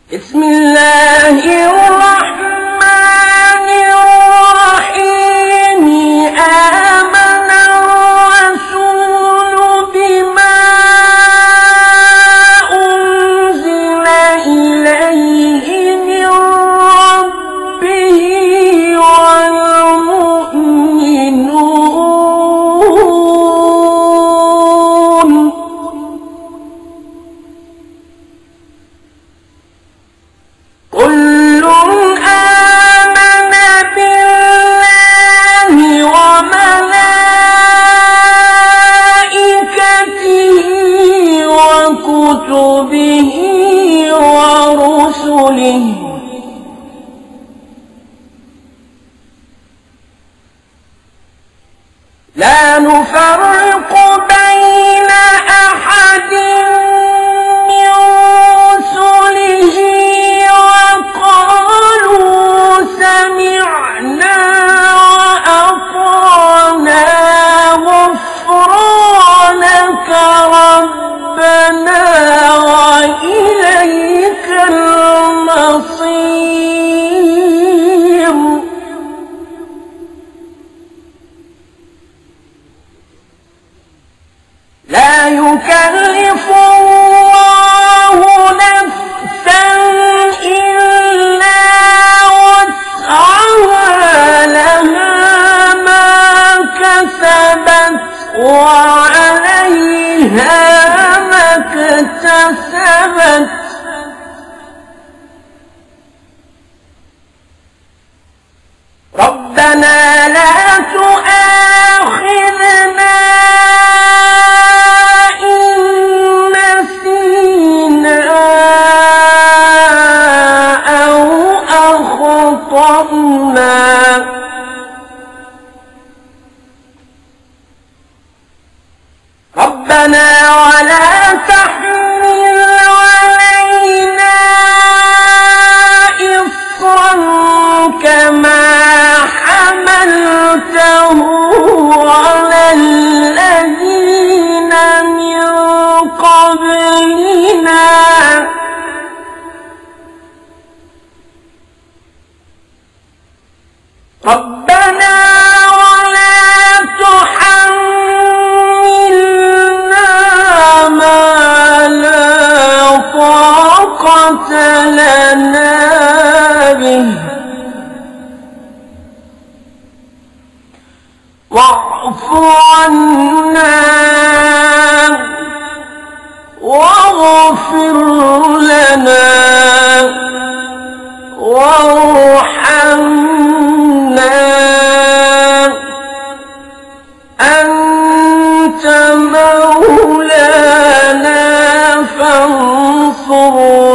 بسم الله الرحمن الرحيم. آمن الرسول بما أنزل إليه من ربه والمؤمنون كل آمن بالله وملائكته وكتبه ورسله لا نفرق بين أحد من رسله وقالوا سمعنا وأطعنا غفرانك ربنا وإليك المصير. لا يكلف الله نفسا إلا وسعها لها ما كسبت وعليها ما اكتسبت. ربنا لا تؤاخذنا إن نسينا أو أخطأنا. ربنا ولا تحمل علينا إصرا كما حملته على الذين من قبلنا. ربنا ولا تحملنا ما لا طاقة لنا به واعف عنا واغفر لنا وارحمنا أنت مولانا فانصرنا